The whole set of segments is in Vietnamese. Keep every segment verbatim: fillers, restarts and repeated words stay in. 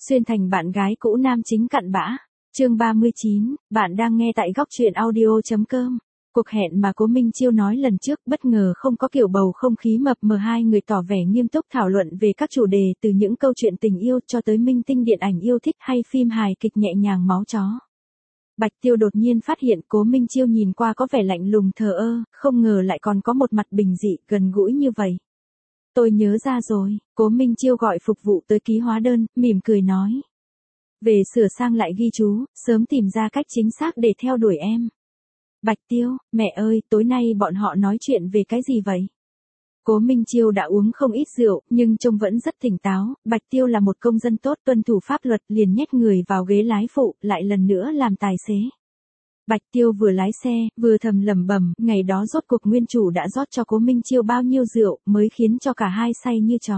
Xuyên thành bạn gái cũ nam chính cặn bã. Chương ba mươi chín, bạn đang nghe tại góc truyện audio.com. Cuộc hẹn mà Cố Minh Chiêu nói lần trước bất ngờ không có kiểu bầu không khí mập mờ, hai người tỏ vẻ nghiêm túc thảo luận về các chủ đề từ những câu chuyện tình yêu cho tới minh tinh điện ảnh yêu thích hay phim hài kịch nhẹ nhàng máu chó. Bạch Tiêu đột nhiên phát hiện Cố Minh Chiêu nhìn qua có vẻ lạnh lùng thờ ơ, không ngờ lại còn có một mặt bình dị, gần gũi như vậy. Tôi nhớ ra rồi, Cố Minh Chiêu gọi phục vụ tới ký hóa đơn, mỉm cười nói. Về sửa sang lại ghi chú, sớm tìm ra cách chính xác để theo đuổi em. Bạch Tiêu, mẹ ơi, tối nay bọn họ nói chuyện về cái gì vậy? Cố Minh Chiêu đã uống không ít rượu, nhưng trông vẫn rất tỉnh táo. Bạch Tiêu là một công dân tốt, tuân thủ pháp luật, liền nhét người vào ghế lái phụ, lại lần nữa làm tài xế. Bạch Tiêu vừa lái xe, vừa thầm lẩm bẩm, ngày đó rốt cuộc nguyên chủ đã rót cho Cố Minh Chiêu bao nhiêu rượu, mới khiến cho cả hai say như chó.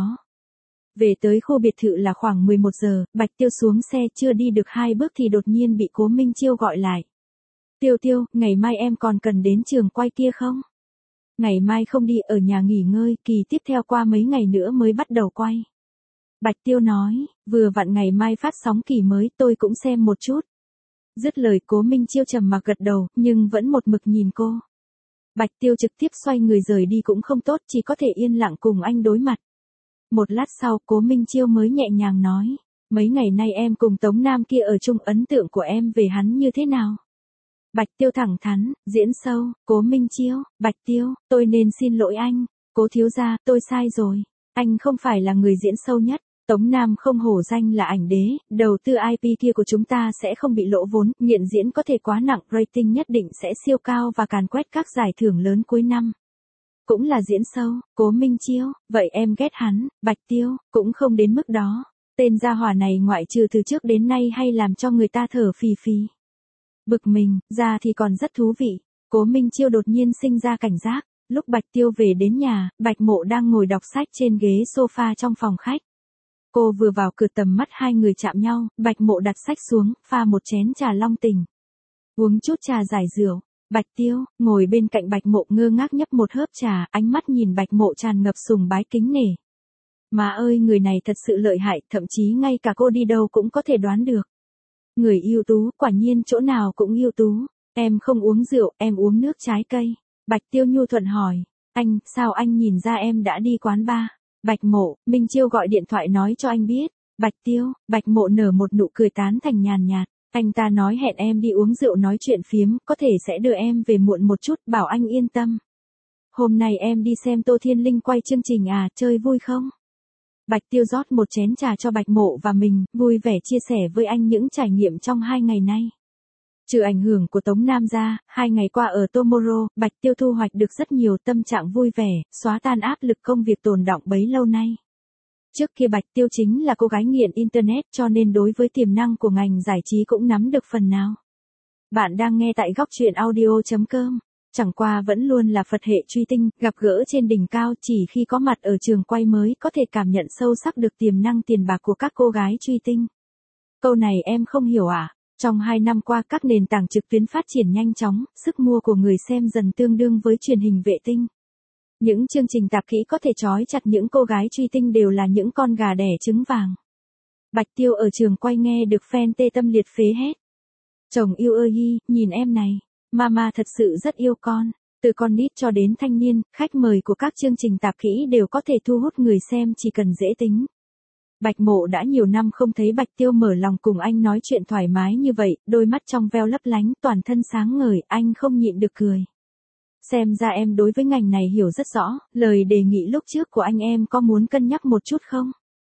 Về tới khu biệt thự là khoảng mười một giờ, Bạch Tiêu xuống xe chưa đi được hai bước thì đột nhiên bị Cố Minh Chiêu gọi lại. Tiêu Tiêu, ngày mai em còn cần đến trường quay kia không? Ngày mai không đi, ở nhà nghỉ ngơi, kỳ tiếp theo qua mấy ngày nữa mới bắt đầu quay. Bạch Tiêu nói, vừa vặn ngày mai phát sóng kỳ mới, tôi cũng xem một chút. Dứt lời Cố Minh Chiêu trầm mặc gật đầu, nhưng vẫn một mực nhìn cô. Bạch Tiêu trực tiếp xoay người rời đi cũng không tốt, chỉ có thể yên lặng cùng anh đối mặt. Một lát sau, Cố Minh Chiêu mới nhẹ nhàng nói, mấy ngày nay em cùng Tống Nam kia ở chung, ấn tượng của em về hắn như thế nào? Bạch Tiêu thẳng thắn, diễn sâu. Cố Minh Chiêu, Bạch Tiêu, tôi nên xin lỗi anh. Cố thiếu gia, tôi sai rồi. Anh không phải là người diễn sâu nhất. Tống Nam không hổ danh là ảnh đế, đầu tư i pê kia của chúng ta sẽ không bị lỗ vốn, nghiện diễn có thể quá nặng, rating nhất định sẽ siêu cao và càn quét các giải thưởng lớn cuối năm. Cũng là diễn sâu. Cố Minh Chiêu, vậy em ghét hắn. Bạch Tiêu, cũng không đến mức đó. Tên gia hỏa này ngoại trừ từ trước đến nay hay làm cho người ta thở phì phì. Bực mình, ra thì còn rất thú vị. Cố Minh Chiêu đột nhiên sinh ra cảnh giác. Lúc Bạch Tiêu về đến nhà, Bạch Mộ đang ngồi đọc sách trên ghế sofa trong phòng khách. Cô vừa vào cửa tầm mắt hai người chạm nhau, Bạch Mộ đặt sách xuống, pha một chén trà long tình. Uống chút trà giải rượu. Bạch Tiêu, ngồi bên cạnh Bạch Mộ ngơ ngác nhấp một hớp trà, ánh mắt nhìn Bạch Mộ tràn ngập sùng bái kính nể. Má ơi, người này thật sự lợi hại, thậm chí ngay cả cô đi đâu cũng có thể đoán được. Người ưu tú, quả nhiên chỗ nào cũng ưu tú. Em không uống rượu, em uống nước trái cây. Bạch Tiêu nhu thuận hỏi. Anh, sao anh nhìn ra em đã đi quán bar? Bạch Mộ, Minh Chiêu gọi điện thoại nói cho anh biết. Bạch Tiêu, Bạch Mộ nở một nụ cười tán thành nhàn nhạt. Anh ta nói hẹn em đi uống rượu nói chuyện phiếm, có thể sẽ đưa em về muộn một chút, bảo anh yên tâm. Hôm nay em đi xem Tô Thiên Linh quay chương trình à, chơi vui không? Bạch Tiêu rót một chén trà cho Bạch Mộ và mình, vui vẻ chia sẻ với anh những trải nghiệm trong hai ngày nay. Trừ ảnh hưởng của Tống Nam ra, hai ngày qua ở Tomorrow, Bạch Tiêu thu hoạch được rất nhiều, tâm trạng vui vẻ, xóa tan áp lực công việc tồn đọng bấy lâu nay. Trước kia Bạch Tiêu chính là cô gái nghiện Internet, cho nên đối với tiềm năng của ngành giải trí cũng nắm được phần nào. Bạn đang nghe tại góc truyện audio.com. Chẳng qua vẫn luôn là Phật hệ truy tinh, gặp gỡ trên đỉnh cao, chỉ khi có mặt ở trường quay mới có thể cảm nhận sâu sắc được tiềm năng tiền bạc của các cô gái truy tinh. Câu này em không hiểu à? Trong hai năm qua các nền tảng trực tuyến phát triển nhanh chóng, sức mua của người xem dần tương đương với truyền hình vệ tinh. Những chương trình tạp kỹ có thể trói chặt những cô gái truy tinh đều là những con gà đẻ trứng vàng. Bạch Tiêu ở trường quay nghe được fan tê tâm liệt phế hết. Chồng yêu ơi hi, nhìn em này. Mama thật sự rất yêu con, từ con nít cho đến thanh niên, khách mời của các chương trình tạp kỹ đều có thể thu hút người xem chỉ cần dễ tính. Bạch Mộ đã nhiều năm không thấy Bạch Tiêu mở lòng cùng anh nói chuyện thoải mái như vậy, đôi mắt trong veo lấp lánh, toàn thân sáng ngời, anh không nhịn được cười. Xem ra em đối với ngành này hiểu rất rõ, lời đề nghị lúc trước của anh em có muốn cân nhắc một chút không?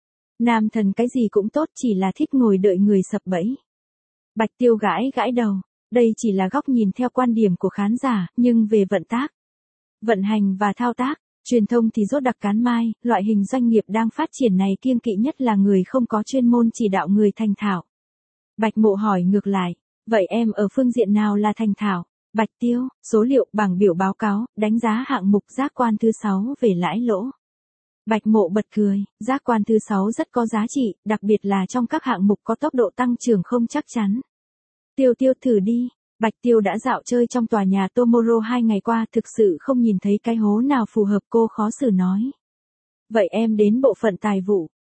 Nam thần cái gì cũng tốt, chỉ là thích ngồi đợi người sập bẫy. Bạch Tiêu gãi gãi đầu. Đây chỉ là góc nhìn theo quan điểm của khán giả, nhưng về vận tác, vận hành và thao tác, truyền thông thì rốt đặc cán mai, loại hình doanh nghiệp đang phát triển này kiêng kỵ nhất là người không có chuyên môn chỉ đạo người thành thạo. Bạch Mộ hỏi ngược lại, vậy em ở phương diện nào là thành thạo? Bạch Tiêu, số liệu, bảng biểu báo cáo, đánh giá hạng mục giác quan thứ sáu về lãi lỗ. Bạch Mộ bật cười, giác quan thứ sáu rất có giá trị, đặc biệt là trong các hạng mục có tốc độ tăng trưởng không chắc chắn. Tiêu Tiêu thử đi. Bạch Tiêu đã dạo chơi trong tòa nhà Tomorrow hai ngày qua, thực sự không nhìn thấy cái hố nào phù hợp, cô khó xử nói. Vậy em đến bộ phận tài vụ.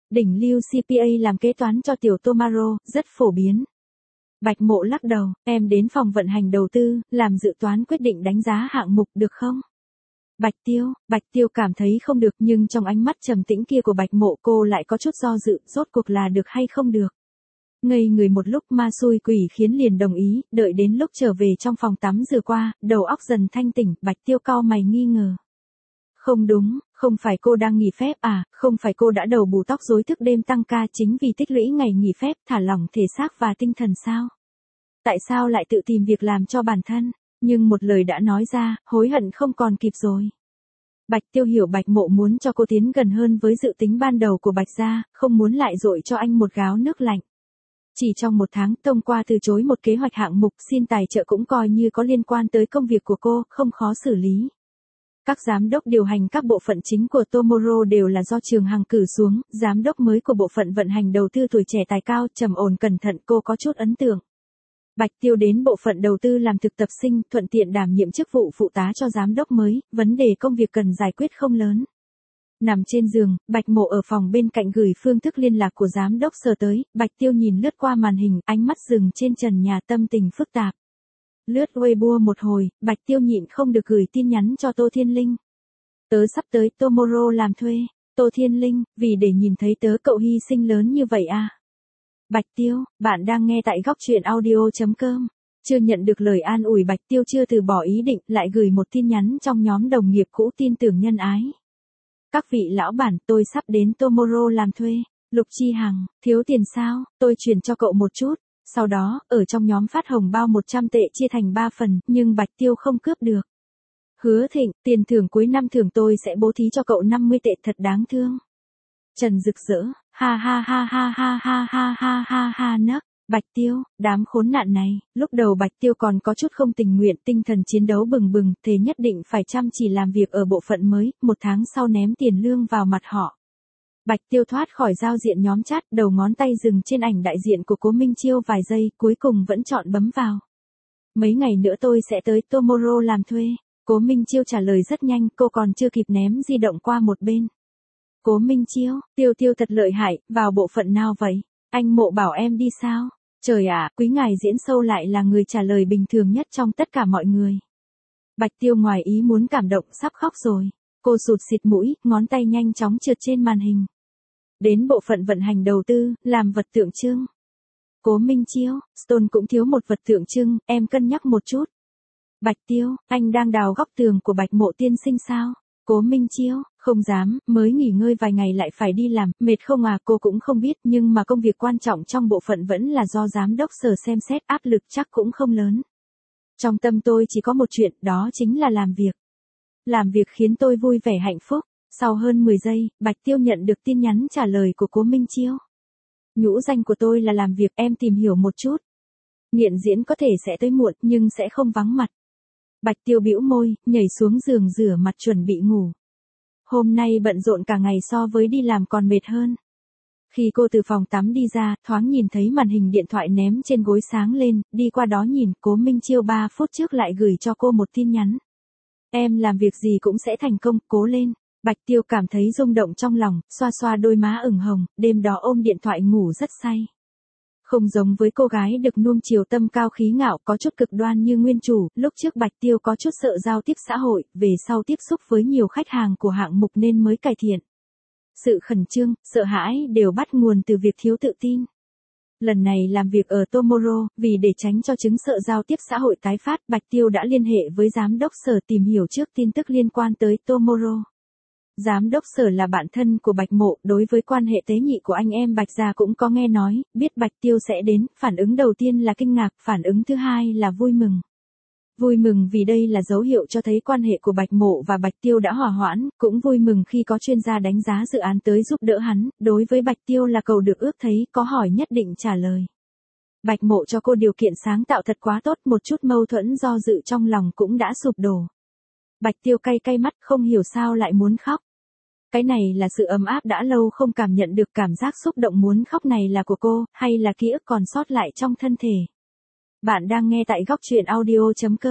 Đỉnh lưu xê pê a làm kế toán cho tiểu Tomaro, rất phổ biến. Bạch Mộ lắc đầu, em đến phòng vận hành đầu tư, làm dự toán quyết định đánh giá hạng mục được không? Bạch Tiêu, Bạch Tiêu cảm thấy không được nhưng trong ánh mắt trầm tĩnh kia của Bạch Mộ cô lại có chút do dự, rốt cuộc là được hay không được. Ngây người một lúc ma xui quỷ khiến liền đồng ý, đợi đến lúc trở về trong phòng tắm rửa qua, đầu óc dần thanh tỉnh, Bạch Tiêu cau mày nghi ngờ. Không đúng, không phải cô đang nghỉ phép à, không phải cô đã đầu bù tóc rối thức đêm tăng ca chính vì tích lũy ngày nghỉ phép thả lỏng thể xác và tinh thần sao? Tại sao lại tự tìm việc làm cho bản thân? Nhưng một lời đã nói ra, hối hận không còn kịp rồi. Bạch Tiêu hiểu Bạch Mộ muốn cho cô tiến gần hơn với dự tính ban đầu của Bạch gia, không muốn lại dội cho anh một gáo nước lạnh. Chỉ trong một tháng, thông qua từ chối một kế hoạch hạng mục xin tài trợ cũng coi như có liên quan tới công việc của cô, không khó xử lý. Các giám đốc điều hành các bộ phận chính của Tomorrow đều là do Trường Hằng cử xuống, giám đốc mới của bộ phận vận hành đầu tư tuổi trẻ tài cao, trầm ổn cẩn thận, cô có chút ấn tượng. Bạch Tiêu đến bộ phận đầu tư làm thực tập sinh, thuận tiện đảm nhiệm chức vụ phụ tá cho giám đốc mới, vấn đề công việc cần giải quyết không lớn. Nằm trên giường, Bạch Mộ ở phòng bên cạnh gửi phương thức liên lạc của giám đốc Sở tới, Bạch Tiêu nhìn lướt qua màn hình, ánh mắt dừng trên trần nhà tâm tình phức tạp. Lướt Weibo một hồi, Bạch Tiêu nhịn không được gửi tin nhắn cho Tô Thiên Linh. Tớ sắp tới Tomorrow làm thuê, Tô Thiên Linh, vì để nhìn thấy tớ cậu hy sinh lớn như vậy à? Bạch Tiêu, bạn đang nghe tại góc truyện audio.com. Chưa nhận được lời an ủi Bạch Tiêu chưa từ bỏ ý định, lại gửi một tin nhắn trong nhóm đồng nghiệp cũ tin tưởng nhân ái. Các vị lão bản, tôi sắp đến Tomorrow làm thuê. Lục Chi Hằng, thiếu tiền sao, tôi chuyển cho cậu một chút. Sau đó, ở trong nhóm phát hồng bao một trăm tệ chia thành ba phần, nhưng Bạch Tiêu không cướp được. Hứa Thịnh, tiền thưởng cuối năm thưởng tôi sẽ bố thí cho cậu năm mươi tệ, thật đáng thương. Trần Rực Rỡ, ha ha ha ha ha ha ha ha ha ha nấc. Bạch Tiêu, đám khốn nạn này, lúc đầu Bạch Tiêu còn có chút không tình nguyện, tinh thần chiến đấu bừng bừng, thế nhất định phải chăm chỉ làm việc ở bộ phận mới, một tháng sau ném tiền lương vào mặt họ. Bạch Tiêu thoát khỏi giao diện nhóm chat, đầu ngón tay dừng trên ảnh đại diện của Cố Minh Chiêu vài giây, cuối cùng vẫn chọn bấm vào. Mấy ngày nữa tôi sẽ tới Tomorrow làm thuê. Cố Minh Chiêu trả lời rất nhanh, cô còn chưa kịp ném di động qua một bên. Cố Minh Chiêu, Tiêu Tiêu thật lợi hại, vào bộ phận nào vậy? Anh Mộ bảo em đi sao? Trời ạ, quý ngài diễn sâu lại là người trả lời bình thường nhất trong tất cả mọi người. Bạch Tiêu ngoài ý muốn cảm động sắp khóc rồi. Cô sụt xịt mũi, ngón tay nhanh chóng trượt trên màn hình. Đến bộ phận vận hành đầu tư, làm vật tượng trưng. Cố Minh Chiêu, Stone cũng thiếu một vật tượng trưng, em cân nhắc một chút. Bạch Tiêu, anh đang đào góc tường của Bạch Mộ tiên sinh sao? Cố Minh Chiêu, không dám, mới nghỉ ngơi vài ngày lại phải đi làm, mệt không à, cô cũng không biết, nhưng mà công việc quan trọng trong bộ phận vẫn là do giám đốc Sở xem xét, áp lực chắc cũng không lớn. Trong tâm tôi chỉ có một chuyện, đó chính là làm việc. Làm việc khiến tôi vui vẻ hạnh phúc. Sau hơn mười giây, Bạch Tiêu nhận được tin nhắn trả lời của Cố Minh Chiêu. Nhũ danh của tôi là làm việc, em tìm hiểu một chút. Nghiện diễn có thể sẽ tới muộn, nhưng sẽ không vắng mặt. Bạch Tiêu bĩu môi, nhảy xuống giường rửa mặt chuẩn bị ngủ. Hôm nay bận rộn cả ngày so với đi làm còn mệt hơn. Khi cô từ phòng tắm đi ra, thoáng nhìn thấy màn hình điện thoại ném trên gối sáng lên, đi qua đó nhìn, Cố Minh Chiêu ba phút trước lại gửi cho cô một tin nhắn. Em làm việc gì cũng sẽ thành công, cố lên. Bạch Tiêu cảm thấy rung động trong lòng, xoa xoa đôi má ửng hồng, đêm đó ôm điện thoại ngủ rất say. Không giống với cô gái được nuông chiều tâm cao khí ngạo có chút cực đoan như nguyên chủ, lúc trước Bạch Tiêu có chút sợ giao tiếp xã hội, về sau tiếp xúc với nhiều khách hàng của hạng mục nên mới cải thiện. Sự khẩn trương, sợ hãi đều bắt nguồn từ việc thiếu tự tin. Lần này làm việc ở Tomorrow, vì để tránh cho chứng sợ giao tiếp xã hội tái phát, Bạch Tiêu đã liên hệ với giám đốc Sở tìm hiểu trước tin tức liên quan tới Tomorrow. Giám đốc Sở là bạn thân của Bạch Mộ, đối với quan hệ tế nhị của anh em Bạch gia cũng có nghe nói, biết Bạch Tiêu sẽ đến, phản ứng đầu tiên là kinh ngạc, phản ứng thứ hai là vui mừng. Vui mừng vì đây là dấu hiệu cho thấy quan hệ của Bạch Mộ và Bạch Tiêu đã hòa hoãn, cũng vui mừng khi có chuyên gia đánh giá dự án tới giúp đỡ hắn, đối với Bạch Tiêu là cầu được ước thấy, có hỏi nhất định trả lời. Bạch Mộ cho cô điều kiện sáng tạo thật quá tốt, một chút mâu thuẫn do dự trong lòng cũng đã sụp đổ. Bạch Tiêu cay cay mắt, không hiểu sao lại muốn khóc. Cái này là sự ấm áp đã lâu không cảm nhận được, cảm giác xúc động muốn khóc này là của cô, hay là ký ức còn sót lại trong thân thể. Bạn đang nghe tại góc truyện audio chấm com.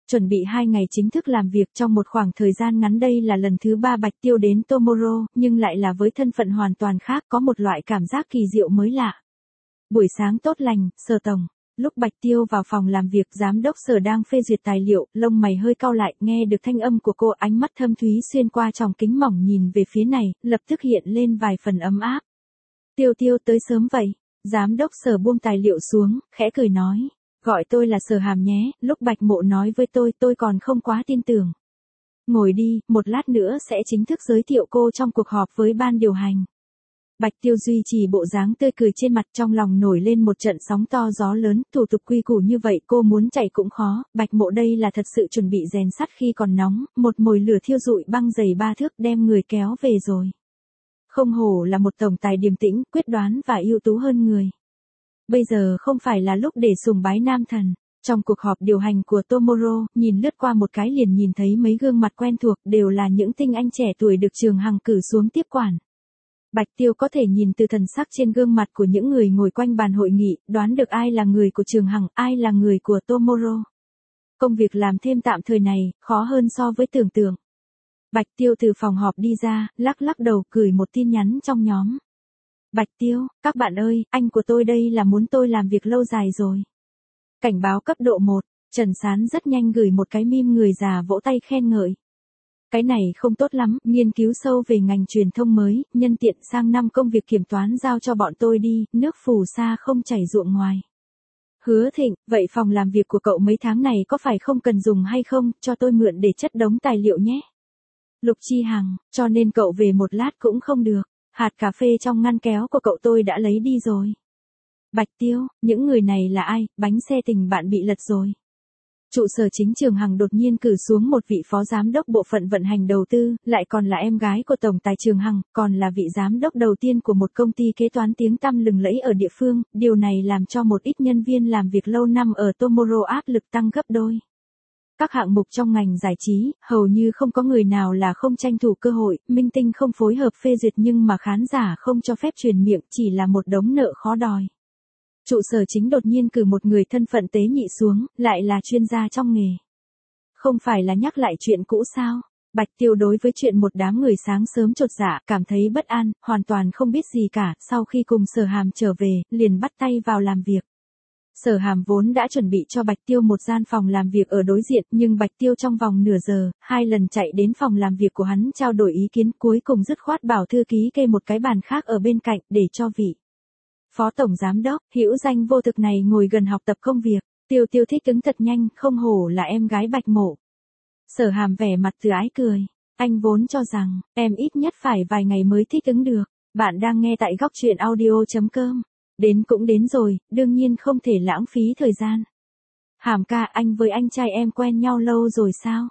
Chuẩn bị hai ngày chính thức làm việc trong một khoảng thời gian ngắn, đây là lần thứ ba Bạch Tiêu đến Tomorrow, nhưng lại là với thân phận hoàn toàn khác, có một loại cảm giác kỳ diệu mới lạ. Buổi sáng tốt lành, Sở tổng. Lúc Bạch Tiêu vào phòng làm việc, giám đốc Sở đang phê duyệt tài liệu, lông mày hơi cau lại, nghe được thanh âm của cô, ánh mắt thâm thúy xuyên qua tròng kính mỏng nhìn về phía này, lập tức hiện lên vài phần ấm áp. Tiêu Tiêu tới sớm vậy. Giám đốc Sở buông tài liệu xuống, khẽ cười nói. Gọi tôi là Sở Hàm nhé, lúc Bạch Mộ nói với tôi, tôi còn không quá tin tưởng. Ngồi đi, một lát nữa sẽ chính thức giới thiệu cô trong cuộc họp với ban điều hành. Bạch Tiêu duy trì bộ dáng tươi cười trên mặt, trong lòng nổi lên một trận sóng to gió lớn, thủ tục quy củ như vậy cô muốn chạy cũng khó, Bạch Mộ đây là thật sự chuẩn bị rèn sắt khi còn nóng, một mồi lửa thiêu rụi băng dày ba thước đem người kéo về rồi. Không hổ là một tổng tài điềm tĩnh, quyết đoán và ưu tú hơn người. Bây giờ không phải là lúc để sùng bái nam thần. Trong cuộc họp điều hành của Tomorrow, nhìn lướt qua một cái liền nhìn thấy mấy gương mặt quen thuộc, đều là những tinh anh trẻ tuổi được Trường Hằng cử xuống tiếp quản. Bạch Tiêu có thể nhìn từ thần sắc trên gương mặt của những người ngồi quanh bàn hội nghị, đoán được ai là người của Trường Hằng, ai là người của Tomorrow. Công việc làm thêm tạm thời này, khó hơn so với tưởng tượng. Bạch Tiêu từ phòng họp đi ra, lắc lắc đầu gửi một tin nhắn trong nhóm. Bạch Tiêu, các bạn ơi, anh của tôi đây là muốn tôi làm việc lâu dài rồi. Cảnh báo cấp độ một, Trần Sán rất nhanh gửi một cái meme người già vỗ tay khen ngợi. Cái này không tốt lắm, nghiên cứu sâu về ngành truyền thông mới, nhân tiện sang năm công việc kiểm toán giao cho bọn tôi đi, nước phù sa không chảy ruộng ngoài. Hứa Thịnh, vậy phòng làm việc của cậu mấy tháng này có phải không cần dùng hay không, cho tôi mượn để chất đống tài liệu nhé. Lục Chi Hằng, cho nên cậu về một lát cũng không được, hạt cà phê trong ngăn kéo của cậu tôi đã lấy đi rồi. Bạch Tiêu, những người này là ai, bánh xe tình bạn bị lật rồi. Trụ sở chính Trường Hằng đột nhiên cử xuống một vị phó giám đốc bộ phận vận hành đầu tư, lại còn là em gái của tổng tài Trường Hằng, còn là vị giám đốc đầu tiên của một công ty kế toán tiếng tăm lừng lẫy ở địa phương, điều này làm cho một ít nhân viên làm việc lâu năm ở Tomorrow áp lực tăng gấp đôi. Các hạng mục trong ngành giải trí, hầu như không có người nào là không tranh thủ cơ hội, minh tinh không phối hợp phê duyệt nhưng mà khán giả không cho phép truyền miệng, chỉ là một đống nợ khó đòi. Trụ sở chính đột nhiên cử một người thân phận tế nhị xuống, lại là chuyên gia trong nghề. Không phải là nhắc lại chuyện cũ sao? Bạch Tiêu đối với chuyện một đám người sáng sớm chột dạ, cảm thấy bất an, hoàn toàn không biết gì cả, sau khi cùng Sở Hàm trở về, liền bắt tay vào làm việc. Sở Hàm vốn đã chuẩn bị cho Bạch Tiêu một gian phòng làm việc ở đối diện, nhưng Bạch Tiêu trong vòng nửa giờ, hai lần chạy đến phòng làm việc của hắn trao đổi ý kiến, cuối cùng dứt khoát bảo thư ký kê một cái bàn khác ở bên cạnh, để cho vị Phó Tổng Giám Đốc, hữu danh vô thực này ngồi gần học tập công việc. Tiêu Tiêu thích ứng thật nhanh, không hổ là em gái Bạch Mộ. Sở Hàm vẻ mặt từ ái cười. Anh vốn cho rằng, em ít nhất phải vài ngày mới thích ứng được. Bạn đang nghe tại góc truyện audio chấm com. Đến cũng đến rồi, đương nhiên không thể lãng phí thời gian. Hàm ca, anh với anh trai em quen nhau lâu rồi sao?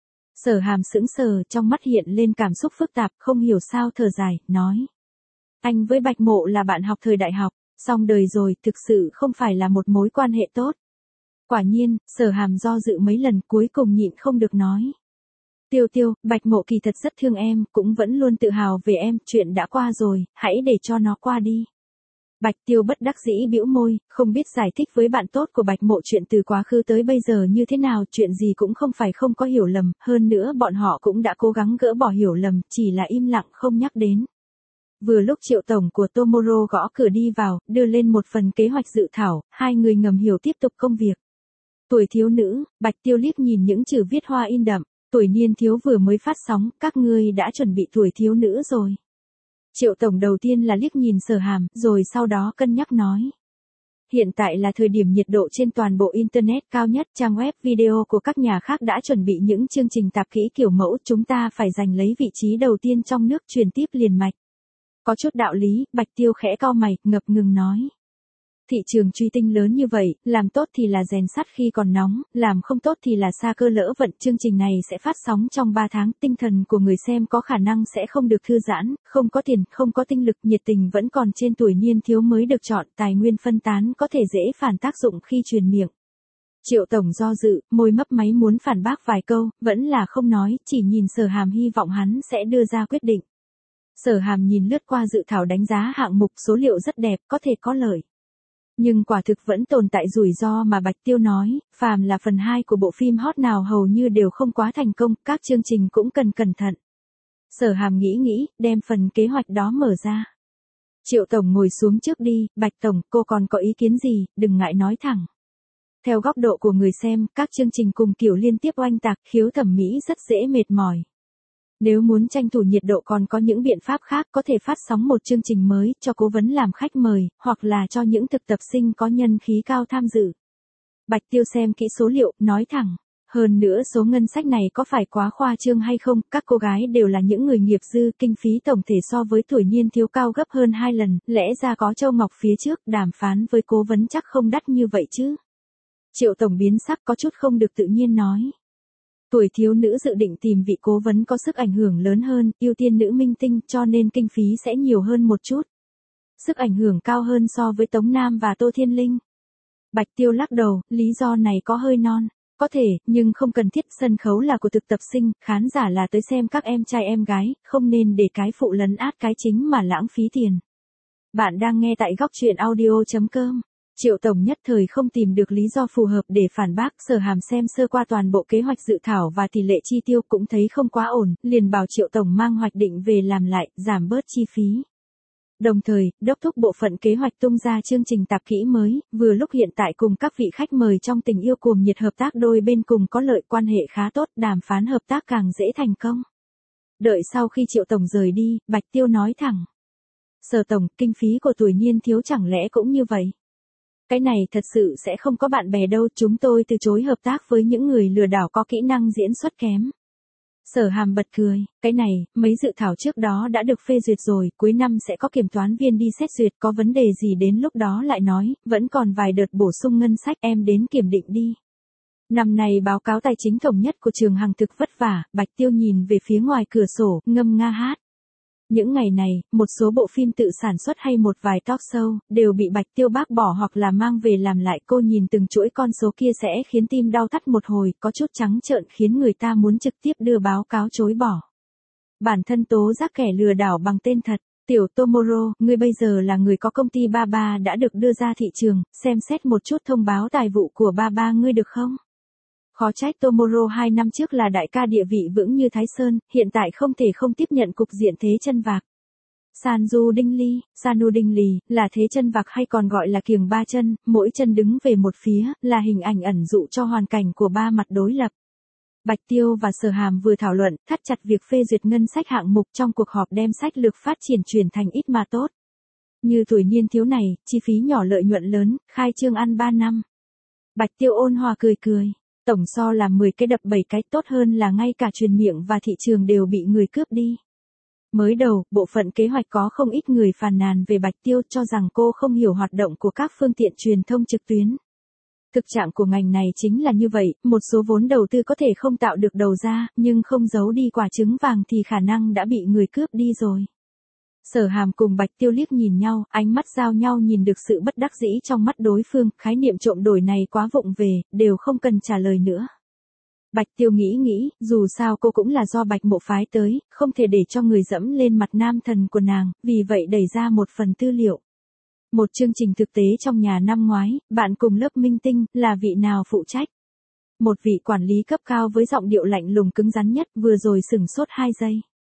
Sở Hàm sững sờ, trong mắt hiện lên cảm xúc phức tạp, không hiểu sao thở dài, nói. Anh với Bạch Mộ là bạn học thời đại học, xong đời rồi, thực sự không phải là một mối quan hệ tốt. Quả nhiên, Sở Hàm do dự mấy lần, cuối cùng nhịn không được nói. Tiêu Tiêu, Bạch Mộ kỳ thật rất thương em, cũng vẫn luôn tự hào về em, chuyện đã qua rồi, hãy để cho nó qua đi. Bạch Tiêu bất đắc dĩ bĩu môi, không biết giải thích với bạn tốt của Bạch Mộ chuyện từ quá khứ tới bây giờ như thế nào, chuyện gì cũng không phải không có hiểu lầm, hơn nữa bọn họ cũng đã cố gắng gỡ bỏ hiểu lầm, chỉ là im lặng không nhắc đến. Vừa lúc Triệu tổng của Tomorrow gõ cửa đi vào, đưa lên một phần kế hoạch dự thảo, hai người ngầm hiểu tiếp tục công việc. Tuổi thiếu nữ, Bạch Tiêu liếc nhìn những chữ viết hoa in đậm, tuổi niên thiếu vừa mới phát sóng, các ngươi đã chuẩn bị tuổi thiếu nữ rồi. Triệu tổng đầu tiên là liếc nhìn Sở Hàm, rồi sau đó cân nhắc nói. Hiện tại là thời điểm nhiệt độ trên toàn bộ Internet cao nhất, trang web video của các nhà khác đã chuẩn bị những chương trình tạp kỹ kiểu mẫu, chúng ta phải giành lấy vị trí đầu tiên trong nước, truyền tiếp liền mạch. Có chút đạo lý, Bạch Tiêu khẽ cau mày, ngập ngừng nói. Thị trường truy tinh lớn như vậy, làm tốt thì là rèn sắt khi còn nóng, làm không tốt thì là sa cơ lỡ vận. Chương trình này sẽ phát sóng trong ba tháng, tinh thần của người xem có khả năng sẽ không được thư giãn, không có tiền, không có tinh lực, nhiệt tình vẫn còn trên tuổi niên thiếu mới được chọn, tài nguyên phân tán có thể dễ phản tác dụng khi truyền miệng. Triệu tổng do dự, môi mấp máy muốn phản bác vài câu, vẫn là không nói, chỉ nhìn Sở Hàm hy vọng hắn sẽ đưa ra quyết định. Sở Hàm nhìn lướt qua dự thảo đánh giá hạng mục, số liệu rất đẹp, có thể có lợi. Nhưng quả thực vẫn tồn tại rủi ro mà Bạch Tiêu nói, phàm là phần hai của bộ phim hot nào hầu như đều không quá thành công, các chương trình cũng cần cẩn thận. Sở Hàm nghĩ nghĩ, đem phần kế hoạch đó mở ra. Triệu Tổng ngồi xuống trước đi, Bạch Tổng, cô còn có ý kiến gì, đừng ngại nói thẳng. Theo góc độ của người xem, các chương trình cùng kiểu liên tiếp oanh tạc, khiếu thẩm mỹ rất dễ mệt mỏi. Nếu muốn tranh thủ nhiệt độ còn có những biện pháp khác, có thể phát sóng một chương trình mới, cho cố vấn làm khách mời, hoặc là cho những thực tập sinh có nhân khí cao tham dự. Bạch Tiêu xem kỹ số liệu, nói thẳng. Hơn nữa số ngân sách này có phải quá khoa trương hay không, các cô gái đều là những người nghiệp dư, kinh phí tổng thể so với tuổi niên thiếu cao gấp hơn hai lần, lẽ ra có Châu Ngọc phía trước, đàm phán với cố vấn chắc không đắt như vậy chứ. Triệu Tổng biến sắc có chút không được tự nhiên nói. Tuổi thiếu nữ dự định tìm vị cố vấn có sức ảnh hưởng lớn hơn, ưu tiên nữ minh tinh cho nên kinh phí sẽ nhiều hơn một chút. Sức ảnh hưởng cao hơn so với Tống Nam và Tô Thiên Linh. Bạch Tiêu lắc đầu, lý do này có hơi non. Có thể, nhưng không cần thiết, sân khấu là của thực tập sinh, khán giả là tới xem các em trai em gái, không nên để cái phụ lấn át cái chính mà lãng phí tiền. Bạn đang nghe tại góc truyện audio chấm com. Triệu Tổng nhất thời không tìm được lý do phù hợp để phản bác. Sở Hàm xem sơ qua toàn bộ kế hoạch dự thảo và tỷ lệ chi tiêu cũng thấy không quá ổn, liền bảo Triệu Tổng mang hoạch định về làm lại, giảm bớt chi phí. Đồng thời, đốc thúc bộ phận kế hoạch tung ra chương trình tạp kỹ mới, vừa lúc hiện tại cùng các vị khách mời trong tình yêu cuồng nhiệt hợp tác đôi bên cùng có lợi, quan hệ khá tốt, đàm phán hợp tác càng dễ thành công. Đợi sau khi Triệu Tổng rời đi, Bạch Tiêu nói thẳng. Sở Tổng, kinh phí của tuổi niên thiếu chẳng lẽ cũng như vậy? Cái này thật sự sẽ không có bạn bè đâu, chúng tôi từ chối hợp tác với những người lừa đảo có kỹ năng diễn xuất kém. Sở Hàm bật cười, cái này, mấy dự thảo trước đó đã được phê duyệt rồi, cuối năm sẽ có kiểm toán viên đi xét duyệt, có vấn đề gì đến lúc đó lại nói, vẫn còn vài đợt bổ sung ngân sách, em đến kiểm định đi. Năm nay báo cáo tài chính thống nhất của trường Hằng thực vất vả, Bạch Tiêu nhìn về phía ngoài cửa sổ, ngâm nga hát. Những ngày này, một số bộ phim tự sản xuất hay một vài talk show, đều bị Bạch Tiêu bác bỏ hoặc là mang về làm lại. Cô nhìn từng chuỗi con số kia sẽ khiến tim đau thắt một hồi, có chút trắng trợn khiến người ta muốn trực tiếp đưa báo cáo chối bỏ. Bản thân tố giác kẻ lừa đảo bằng tên thật. Tiểu Tomoro, ngươi bây giờ là người có công ty ba ba đã được đưa ra thị trường, xem xét một chút thông báo tài vụ của ba ba ngươi được không? Khó trách Tomoro hai năm trước là đại ca địa vị vững như Thái Sơn, hiện tại không thể không tiếp nhận cục diện thế chân vạc. Sanju Đinh Ly, Sanu Đinh Lì, là thế chân vạc hay còn gọi là kiềng ba chân, mỗi chân đứng về một phía, là hình ảnh ẩn dụ cho hoàn cảnh của ba mặt đối lập. Bạch Tiêu và Sở Hàm vừa thảo luận, thắt chặt việc phê duyệt ngân sách hạng mục trong cuộc họp đem sách lược phát triển chuyển thành ít mà tốt. Như tuổi niên thiếu này, chi phí nhỏ lợi nhuận lớn, khai trương ăn ba năm. Bạch Tiêu ôn hòa cười cười. Tổng so làm mười cái đập bảy cái, tốt hơn là ngay cả truyền miệng và thị trường đều bị người cướp đi. Mới đầu, bộ phận kế hoạch có không ít người phàn nàn về Bạch Tiêu, cho rằng cô không hiểu hoạt động của các phương tiện truyền thông trực tuyến. Thực trạng của ngành này chính là như vậy, một số vốn đầu tư có thể không tạo được đầu ra, nhưng không giấu đi quả trứng vàng thì khả năng đã bị người cướp đi rồi. Sở Hàm cùng Bạch Tiêu liếc nhìn nhau, ánh mắt giao nhau nhìn được sự bất đắc dĩ trong mắt đối phương, khái niệm trộm đổi này quá vụng về, đều không cần trả lời nữa. Bạch Tiêu nghĩ nghĩ, dù sao cô cũng là do Bạch Mộ phái tới, không thể để cho người dẫm lên mặt nam thần của nàng, vì vậy đẩy ra một phần tư liệu. Một chương trình thực tế trong nhà năm ngoái, bạn cùng lớp minh tinh, là vị nào phụ trách? Một vị quản lý cấp cao với giọng điệu lạnh lùng cứng rắn nhất, vừa rồi sửng sốt hai giây.